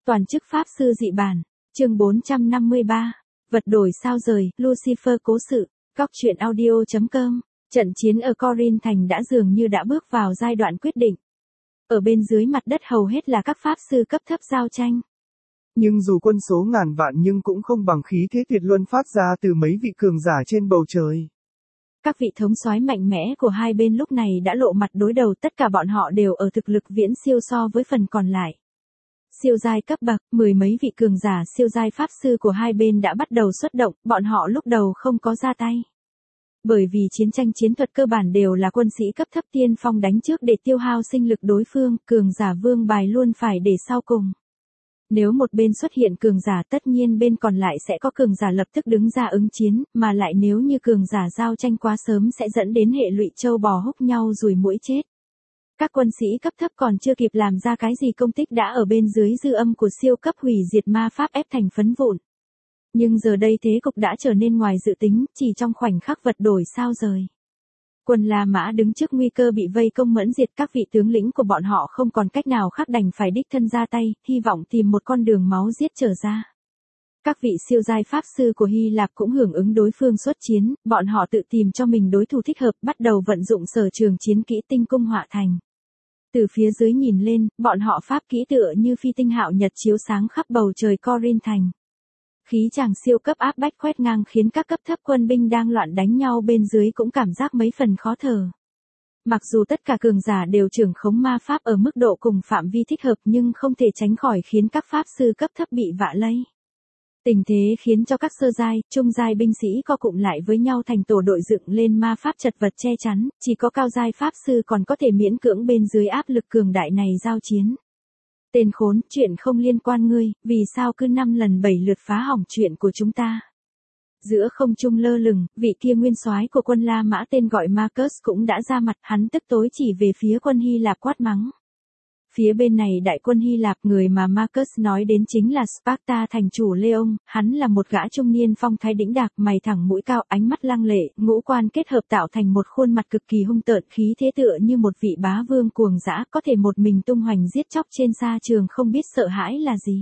Toàn chức pháp sư dị bản, chương 453, vật đổi sao rời, Lucifer cố sự, góc truyện audio.com, trận chiến ở Corinth thành đã dường như đã bước vào giai đoạn quyết định. Ở bên dưới mặt đất hầu hết là các pháp sư cấp thấp giao tranh. Nhưng dù quân số ngàn vạn nhưng cũng không bằng khí thế tuyệt luân phát ra từ mấy vị cường giả trên bầu trời. Các vị thống soái mạnh mẽ của hai bên lúc này đã lộ mặt đối đầu, tất cả bọn họ đều ở thực lực viễn siêu so với phần còn lại. Siêu giai cấp bậc, mười mấy vị cường giả siêu giai pháp sư của hai bên đã bắt đầu xuất động, bọn họ lúc đầu không có ra tay. Bởi vì chiến tranh chiến thuật cơ bản đều là quân sĩ cấp thấp tiên phong đánh trước để tiêu hao sinh lực đối phương, cường giả vương bài luôn phải để sau cùng. Nếu một bên xuất hiện cường giả tất nhiên bên còn lại sẽ có cường giả lập tức đứng ra ứng chiến, mà lại nếu như cường giả giao tranh quá sớm sẽ dẫn đến hệ lụy trâu bò húc nhau rùi mũi chết. Các quân sĩ cấp thấp còn chưa kịp làm ra cái gì công tích đã ở bên dưới dư âm của siêu cấp hủy diệt ma pháp ép thành phấn vụn. Nhưng giờ đây thế cục đã trở nên ngoài dự tính, chỉ trong khoảnh khắc vật đổi sao rời. Quân La Mã đứng trước nguy cơ bị vây công mẫn diệt, các vị tướng lĩnh của bọn họ không còn cách nào khác đành phải đích thân ra tay, hy vọng tìm một con đường máu giết trở ra. Các vị siêu giai pháp sư của Hy Lạp cũng hưởng ứng đối phương xuất chiến, bọn họ tự tìm cho mình đối thủ thích hợp, bắt đầu vận dụng sở trường chiến kỹ tinh cung họa thành. Từ phía dưới nhìn lên, bọn họ pháp kỹ tựa như phi tinh hạo nhật chiếu sáng khắp bầu trời Corinth thành. Khí chàng siêu cấp áp bách quét ngang khiến các cấp thấp quân binh đang loạn đánh nhau bên dưới cũng cảm giác mấy phần khó thở. Mặc dù tất cả cường giả đều trưởng khống ma pháp ở mức độ cùng phạm vi thích hợp nhưng không thể tránh khỏi khiến các pháp sư cấp thấp bị vạ lây. Tình thế khiến cho các sơ giai, trung giai binh sĩ co cụm lại với nhau thành tổ đội dựng lên ma pháp chật vật che chắn, chỉ có cao giai pháp sư còn có thể miễn cưỡng bên dưới áp lực cường đại này giao chiến. Tên khốn, chuyện không liên quan ngươi, vì sao cứ 5 lần 7 lượt phá hỏng chuyện của chúng ta. Giữa không trung lơ lửng, vị kia nguyên soái của quân La Mã tên gọi Marcus cũng đã ra mặt, hắn tức tối chỉ về phía quân Hy Lạp quát mắng. Phía bên này đại quân Hy Lạp, người mà Marcus nói đến chính là Sparta thành chủ Leon, hắn là một gã trung niên phong thái đĩnh đạc, mày thẳng mũi cao, ánh mắt lăng lệ, ngũ quan kết hợp tạo thành một khuôn mặt cực kỳ hung tợn, khí thế tựa như một vị bá vương cuồng dã, có thể một mình tung hoành giết chóc trên sa trường không biết sợ hãi là gì.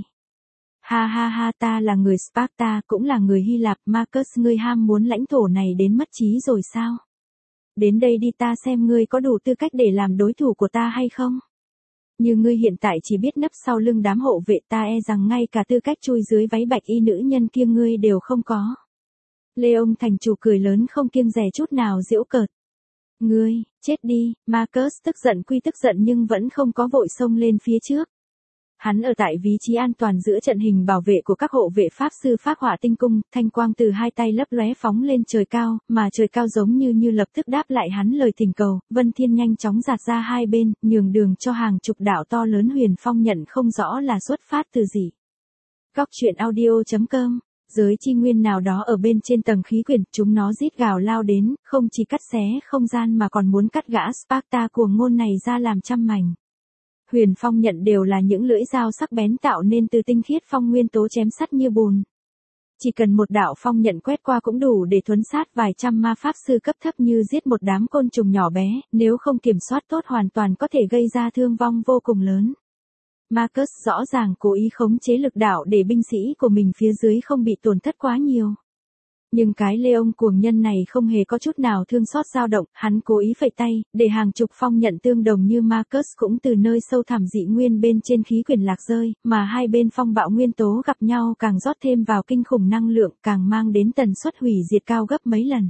Ha ha ha, ta là người Sparta, cũng là người Hy Lạp, Marcus, ngươi ham muốn lãnh thổ này đến mất trí rồi sao? Đến đây đi, ta xem ngươi có đủ tư cách để làm đối thủ của ta hay không? Như ngươi hiện tại chỉ biết nấp sau lưng đám hộ vệ, ta e rằng ngay cả tư cách chui dưới váy bạch y nữ nhân kia ngươi đều không có. Leon thành chủ cười lớn không kiêng dè chút nào giễu cợt. Ngươi, chết đi, Marcus tức giận quy tức giận nhưng vẫn không có vội xông lên phía trước. Hắn ở tại vị trí an toàn giữa trận hình bảo vệ của các hộ vệ pháp sư phác họa tinh cung, thanh quang từ hai tay lấp lóe phóng lên trời cao, mà trời cao giống như lập tức đáp lại hắn lời thỉnh cầu, vân thiên nhanh chóng giạt ra hai bên, nhường đường cho hàng chục đạo to lớn huyền phong nhận không rõ là xuất phát từ gì. Góc truyện audio.com, giới chi nguyên nào đó ở bên trên tầng khí quyển, chúng nó rít gào lao đến, không chỉ cắt xé không gian mà còn muốn cắt gã Sparta cuồng ngôn này ra làm trăm mảnh. Huyền phong nhận đều là những lưỡi dao sắc bén tạo nên từ tinh khiết phong nguyên tố chém sắt như bùn. Chỉ cần một đạo phong nhận quét qua cũng đủ để thuấn sát vài trăm ma pháp sư cấp thấp như giết một đám côn trùng nhỏ bé, nếu không kiểm soát tốt hoàn toàn có thể gây ra thương vong vô cùng lớn. Marcus rõ ràng cố ý khống chế lực đạo để binh sĩ của mình phía dưới không bị tổn thất quá nhiều. Nhưng cái Leon cuồng nhân này không hề có chút nào thương xót dao động, hắn cố ý phẩy tay, để hàng chục phong nhận tương đồng như Marcus cũng từ nơi sâu thẳm dị nguyên bên trên khí quyển lạc rơi, mà hai bên phong bạo nguyên tố gặp nhau càng rót thêm vào kinh khủng năng lượng, càng mang đến tần suất hủy diệt cao gấp mấy lần.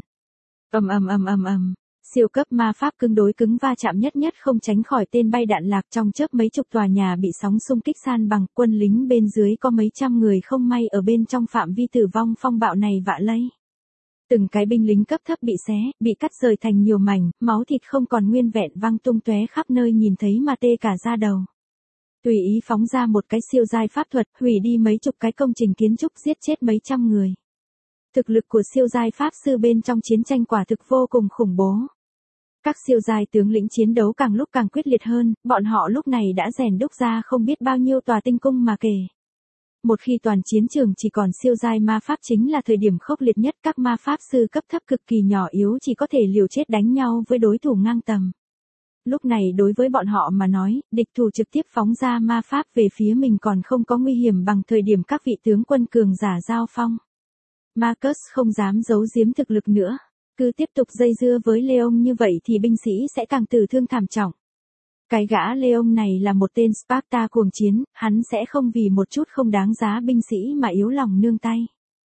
Siêu cấp ma pháp cứng đối cứng va chạm nhất không tránh khỏi tên bay đạn lạc, trong chớp mấy chục tòa nhà bị sóng xung kích san bằng, quân lính bên dưới có mấy trăm người không may ở bên trong phạm vi tử vong phong bạo này vạ lây. Từng cái binh lính cấp thấp bị xé, bị cắt rời thành nhiều mảnh, máu thịt không còn nguyên vẹn văng tung tóe khắp nơi, nhìn thấy mà tê cả da đầu. Tùy ý phóng ra một cái siêu giai pháp thuật, hủy đi mấy chục cái công trình kiến trúc, giết chết mấy trăm người. Thực lực của siêu giai pháp sư bên trong chiến tranh quả thực vô cùng khủng bố. Các siêu giai tướng lĩnh chiến đấu càng lúc càng quyết liệt hơn, bọn họ lúc này đã rèn đúc ra không biết bao nhiêu tòa tinh cung mà kể. Một khi toàn chiến trường chỉ còn siêu giai ma pháp chính là thời điểm khốc liệt nhất, các ma pháp sư cấp thấp cực kỳ nhỏ yếu chỉ có thể liều chết đánh nhau với đối thủ ngang tầm. Lúc này đối với bọn họ mà nói, địch thủ trực tiếp phóng ra ma pháp về phía mình còn không có nguy hiểm bằng thời điểm các vị tướng quân cường giả giao phong. Marcus không dám giấu giếm thực lực nữa. Cứ tiếp tục dây dưa với Leon như vậy thì binh sĩ sẽ càng tử thương thảm trọng. Cái gã Leon này là một tên Sparta cuồng chiến, hắn sẽ không vì một chút không đáng giá binh sĩ mà yếu lòng nương tay.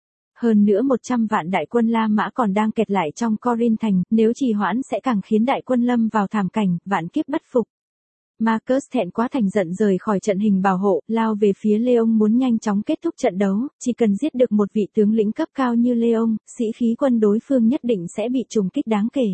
Hơn nữa 100 vạn đại quân La Mã còn đang kẹt lại trong Corinth thành, nếu trì hoãn sẽ càng khiến đại quân lâm vào thảm cảnh, vạn kiếp bất phục. Marcus thẹn quá thành giận rời khỏi trận hình bảo hộ, lao về phía Leon muốn nhanh chóng kết thúc trận đấu, chỉ cần giết được một vị tướng lĩnh cấp cao như Leon, sĩ khí quân đối phương nhất định sẽ bị trùng kích đáng kể.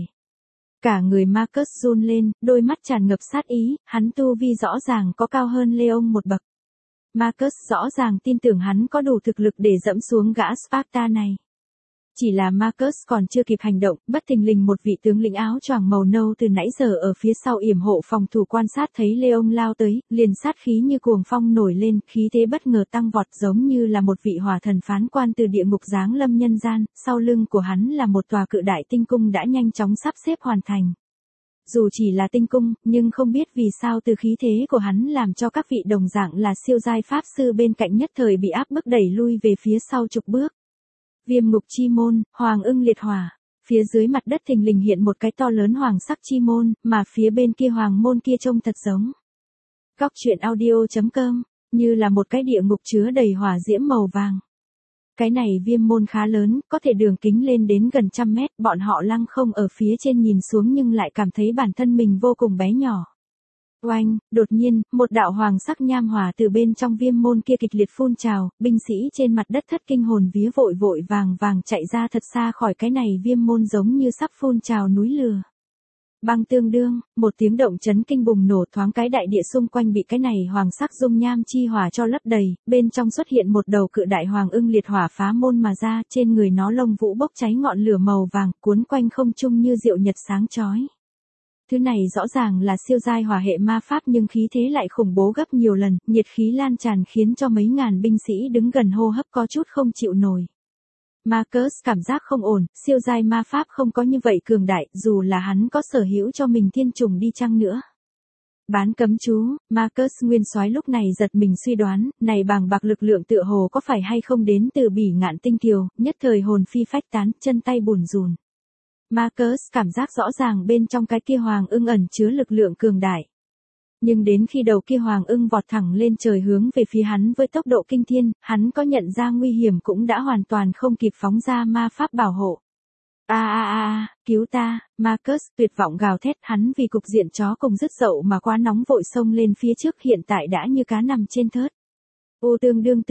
Cả người Marcus run lên, đôi mắt tràn ngập sát ý, hắn tu vi rõ ràng có cao hơn Leon một bậc. Marcus rõ ràng tin tưởng hắn có đủ thực lực để dẫm xuống gã Sparta này. Chỉ là Marcus còn chưa kịp hành động, bất thình lình một vị tướng lĩnh áo choàng màu nâu từ nãy giờ ở phía sau yểm hộ phòng thủ quan sát thấy Leon lao tới, liền sát khí như cuồng phong nổi lên, khí thế bất ngờ tăng vọt giống như là một vị hỏa thần phán quan từ địa ngục giáng lâm nhân gian, sau lưng của hắn là một tòa cự đại tinh cung đã nhanh chóng sắp xếp hoàn thành. Dù chỉ là tinh cung, nhưng không biết vì sao từ khí thế của hắn làm cho các vị đồng dạng là siêu giai pháp sư bên cạnh nhất thời bị áp bức đẩy lui về phía sau chục bước. Viêm ngục chi môn, hoàng ưng liệt hỏa. Phía dưới mặt đất thình lình hiện một cái to lớn hoàng sắc chi môn, mà phía bên kia hoàng môn kia trông thật giống. Góc truyện audio.com, như là một cái địa ngục chứa đầy hỏa diễm màu vàng. Cái này viêm môn khá lớn, có thể đường kính lên đến gần 100 mét, bọn họ lăng không ở phía trên nhìn xuống nhưng lại cảm thấy bản thân mình vô cùng bé nhỏ. Oanh, đột nhiên, một đạo hoàng sắc nham hỏa từ bên trong viêm môn kia kịch liệt phun trào, binh sĩ trên mặt đất thất kinh hồn vía vội vội vàng vàng chạy ra thật xa khỏi cái này viêm môn giống như sắp phun trào núi lửa. Băng tương đương, một tiếng động chấn kinh bùng nổ thoáng cái đại địa xung quanh bị cái này hoàng sắc dung nham chi hỏa cho lấp đầy, bên trong xuất hiện một đầu cự đại hoàng ưng liệt hỏa phá môn mà ra, trên người nó lông vũ bốc cháy ngọn lửa màu vàng, cuốn quanh không trung như diệu nhật sáng chói. Thứ này rõ ràng là siêu giai hỏa hệ ma pháp nhưng khí thế lại khủng bố gấp nhiều lần, nhiệt khí lan tràn khiến cho mấy ngàn binh sĩ đứng gần hô hấp có chút không chịu nổi. Marcus cảm giác không ổn, siêu giai ma pháp không có như vậy cường đại, dù là hắn có sở hữu cho mình thiên trùng đi chăng nữa. Bán cấm chú, Marcus nguyên soái lúc này giật mình suy đoán, này bàng bạc lực lượng tựa hồ có phải hay không đến từ Bỉ Ngạn Tinh Kiều, nhất thời hồn phi phách tán, chân tay bùn rùn. Marcus cảm giác rõ ràng bên trong cái kia hoàng ưng ẩn chứa lực lượng cường đại. Nhưng đến khi đầu kia hoàng ưng vọt thẳng lên trời hướng về phía hắn với tốc độ kinh thiên, hắn có nhận ra nguy hiểm cũng đã hoàn toàn không kịp phóng ra ma pháp bảo hộ. Cứu ta, Marcus tuyệt vọng gào thét, hắn vì cục diện chó cùng rứt dậu mà quá nóng vội xông lên phía trước, hiện tại đã như cá nằm trên thớt. Tương đương,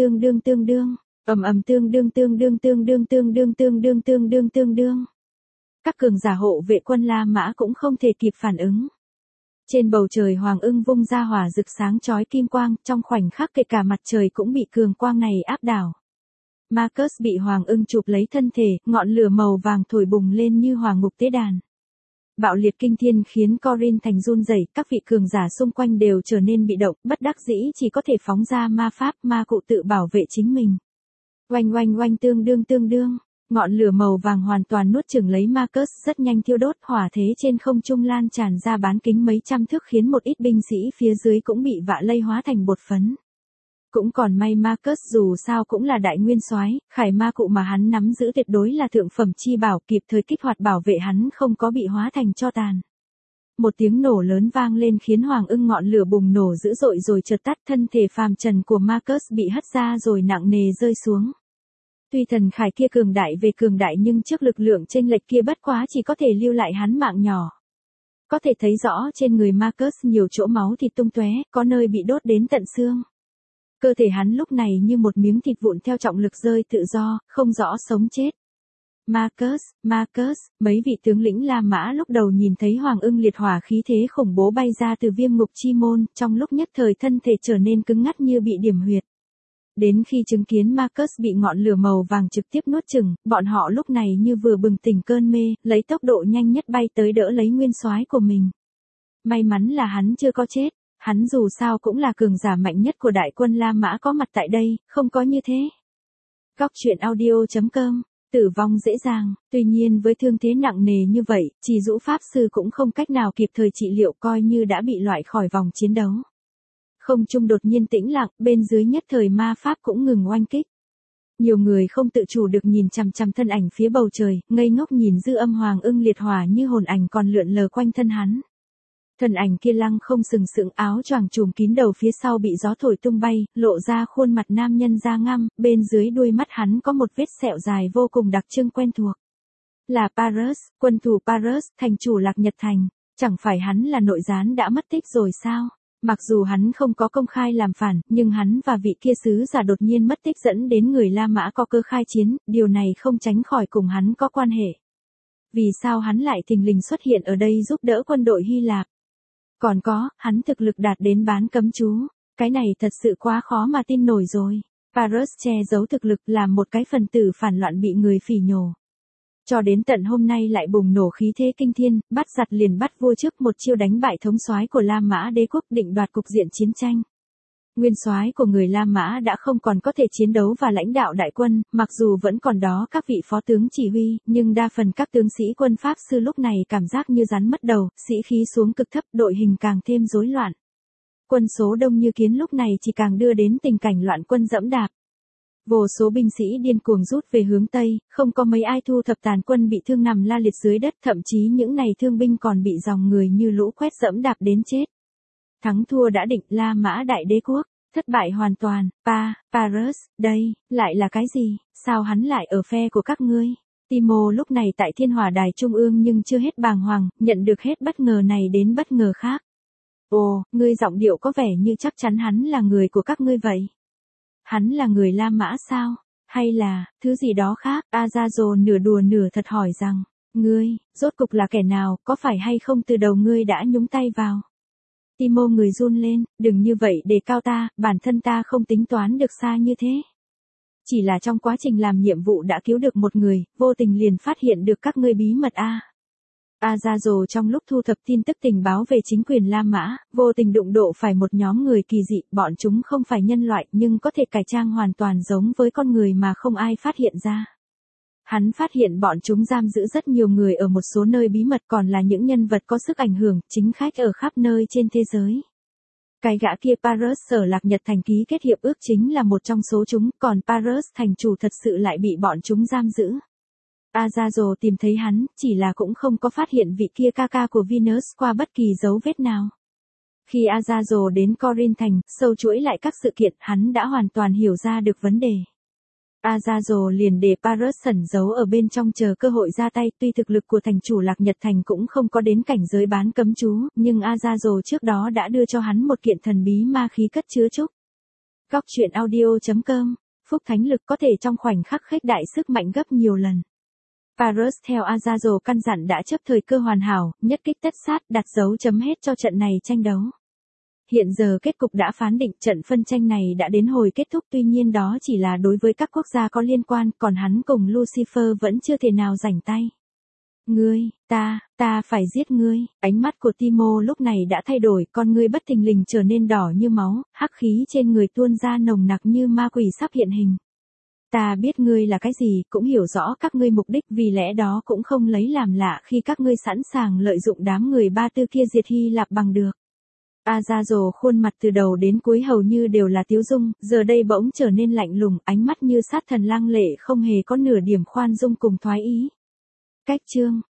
tương đương. Các cường giả hộ vệ quân La Mã cũng không thể kịp phản ứng. Trên bầu trời hoàng ưng vung ra hỏa rực sáng chói kim quang, trong khoảnh khắc kể cả mặt trời cũng bị cường quang này áp đảo. Marcus bị hoàng ưng chụp lấy thân thể, ngọn lửa màu vàng thổi bùng lên như hỏa ngục tế đàn. Bạo liệt kinh thiên khiến Corinth thành run rẩy, các vị cường giả xung quanh đều trở nên bị động, bất đắc dĩ chỉ có thể phóng ra ma pháp, ma cụ tự bảo vệ chính mình. Oanh tương đương. Ngọn lửa màu vàng hoàn toàn nuốt chửng lấy Marcus, rất nhanh thiêu đốt, hỏa thế trên không trung lan tràn ra bán kính mấy trăm thước khiến một ít binh sĩ phía dưới cũng bị vạ lây hóa thành bột phấn. Cũng còn may Marcus dù sao cũng là đại nguyên soái, khải ma cụ mà hắn nắm giữ tuyệt đối là thượng phẩm chi bảo, kịp thời kích hoạt bảo vệ hắn không có bị hóa thành tro tàn. Một tiếng nổ lớn vang lên khiến hoàng ưng ngọn lửa bùng nổ dữ dội rồi chợt tắt, thân thể phàm trần của Marcus bị hất ra rồi nặng nề rơi xuống. Tuy thần khải kia cường đại về cường đại nhưng trước lực lượng chênh lệch kia bất quá chỉ có thể lưu lại hắn mạng nhỏ. Có thể thấy rõ trên người Marcus nhiều chỗ máu thịt tung tóe, có nơi bị đốt đến tận xương. Cơ thể hắn lúc này như một miếng thịt vụn theo trọng lực rơi tự do, không rõ sống chết. Marcus, mấy vị tướng lĩnh La Mã lúc đầu nhìn thấy hoàng ưng liệt hỏa khí thế khủng bố bay ra từ viêm ngục chi môn, trong lúc nhất thời thân thể trở nên cứng ngắt như bị điểm huyệt. Đến khi chứng kiến Marcus bị ngọn lửa màu vàng trực tiếp nuốt chửng, bọn họ lúc này như vừa bừng tỉnh cơn mê, lấy tốc độ nhanh nhất bay tới đỡ lấy nguyên soái của mình. May mắn là hắn chưa có chết, hắn dù sao cũng là cường giả mạnh nhất của đại quân La Mã có mặt tại đây, không có như thế. Góc truyện audio.com Tử vong dễ dàng, tuy nhiên với thương thế nặng nề như vậy, Trì Dũ Pháp Sư cũng không cách nào kịp thời trị liệu coi như đã bị loại khỏi vòng chiến đấu. Không trung đột nhiên tĩnh lặng, bên dưới nhất thời ma pháp cũng ngừng oanh kích. Nhiều người không tự chủ được nhìn chằm chằm thân ảnh phía bầu trời, ngây ngốc nhìn Dư Âm Hoàng ưng liệt hỏa như hồn ảnh còn lượn lờ quanh thân hắn. Thân ảnh kia lăng không sừng sững, áo choàng trùm kín đầu phía sau bị gió thổi tung bay, lộ ra khuôn mặt nam nhân da ngăm, bên dưới đuôi mắt hắn có một vết sẹo dài vô cùng đặc trưng quen thuộc. Là Paris, quân thủ Paris, thành chủ Lạc Nhật Thành, chẳng phải hắn là nội gián đã mất tích rồi sao? Mặc dù hắn không có công khai làm phản, nhưng hắn và vị kia sứ giả đột nhiên mất tích dẫn đến người La Mã có cơ khai chiến, điều này không tránh khỏi cùng hắn có quan hệ. Vì sao hắn lại thình lình xuất hiện ở đây giúp đỡ quân đội Hy Lạp? Còn có, hắn thực lực đạt đến bán cấm chú, cái này thật sự quá khó mà tin nổi rồi. Paris che giấu thực lực làm một cái phần tử phản loạn bị người phỉ nhổ. Cho đến tận hôm nay lại bùng nổ khí thế kinh thiên, bắt giặc liền bắt vua trước một chiêu đánh bại thống soái của La Mã đế quốc, định đoạt cục diện chiến tranh. Nguyên soái của người La Mã đã không còn có thể chiến đấu và lãnh đạo đại quân, mặc dù vẫn còn đó các vị phó tướng chỉ huy, nhưng đa phần các tướng sĩ quân Pháp sư lúc này cảm giác như rắn mất đầu, sĩ khí xuống cực thấp, đội hình càng thêm rối loạn. Quân số đông như kiến lúc này chỉ càng đưa đến tình cảnh loạn quân dẫm đạp. Vô số binh sĩ điên cuồng rút về hướng Tây, không có mấy ai thu thập tàn quân bị thương nằm la liệt dưới đất, thậm chí những này thương binh còn bị dòng người như lũ quét dẫm đạp đến chết. Thắng thua đã định, La Mã đại đế quốc, thất bại hoàn toàn. Paris, đây, lại là cái gì, sao hắn lại ở phe của các ngươi? Timo lúc này tại Thiên Hỏa Đài Trung ương nhưng chưa hết bàng hoàng, nhận được hết bất ngờ này đến bất ngờ khác. Ồ, ngươi giọng điệu có vẻ như chắc chắn hắn là người của các ngươi vậy. Hắn là người La Mã sao? Hay là, thứ gì đó khác? Azazo nửa đùa nửa thật hỏi rằng, ngươi, rốt cục là kẻ nào, có phải hay không từ đầu ngươi đã nhúng tay vào? Timo người run lên, đừng như vậy đề cao ta, bản thân ta không tính toán được xa như thế. Chỉ là trong quá trình làm nhiệm vụ đã cứu được một người, vô tình liền phát hiện được các ngươi bí mật Azazo trong lúc thu thập tin tức tình báo về chính quyền La Mã, vô tình đụng độ phải một nhóm người kỳ dị, bọn chúng không phải nhân loại nhưng có thể cải trang hoàn toàn giống với con người mà không ai phát hiện ra. Hắn phát hiện bọn chúng giam giữ rất nhiều người ở một số nơi bí mật, còn là những nhân vật có sức ảnh hưởng, chính khách ở khắp nơi trên thế giới. Cái gã kia Paris ở Lạc Nhật Thành ký kết hiệp ước chính là một trong số chúng, còn Paris thành chủ thật sự lại bị bọn chúng giam giữ. Azazo tìm thấy hắn, chỉ là cũng không có phát hiện vị kia ca ca của Venus qua bất kỳ dấu vết nào. Khi Azazo đến Corinth thành, sâu chuỗi lại các sự kiện, hắn đã hoàn toàn hiểu ra được vấn đề. Azazo liền để Paris ẩn giấu ở bên trong chờ cơ hội ra tay, tuy thực lực của thành chủ Lạc Nhật Thành cũng không có đến cảnh giới bán cấm chú, nhưng Azazo trước đó đã đưa cho hắn một kiện thần bí ma khí cất chứa chúc. Góc truyện audio.com, Phúc Thánh lực có thể trong khoảnh khắc khuếch đại sức mạnh gấp nhiều lần. Paris theo Azazo căn dặn đã chấp thời cơ hoàn hảo, nhất kích tất sát, đặt dấu chấm hết cho trận này tranh đấu. Hiện giờ kết cục đã phán định, trận phân tranh này đã đến hồi kết thúc, tuy nhiên đó chỉ là đối với các quốc gia có liên quan, còn hắn cùng Lucifer vẫn chưa thể nào rảnh tay. Ngươi, ta phải giết ngươi. Ánh mắt của Timo lúc này đã thay đổi, con ngươi bất thình lình trở nên đỏ như máu, hắc khí trên người tuôn ra nồng nặc như ma quỷ sắp hiện hình. Ta biết ngươi là cái gì, cũng hiểu rõ các ngươi mục đích, vì lẽ đó cũng không lấy làm lạ khi các ngươi sẵn sàng lợi dụng đám người Ba Tư kia diệt Hy Lạp bằng được. Azazo khuôn mặt từ đầu đến cuối hầu như đều là tiếu dung, giờ đây bỗng trở nên lạnh lùng, ánh mắt như sát thần lăng lệ, không hề có nửa điểm khoan dung cùng thoái ý. Cách chương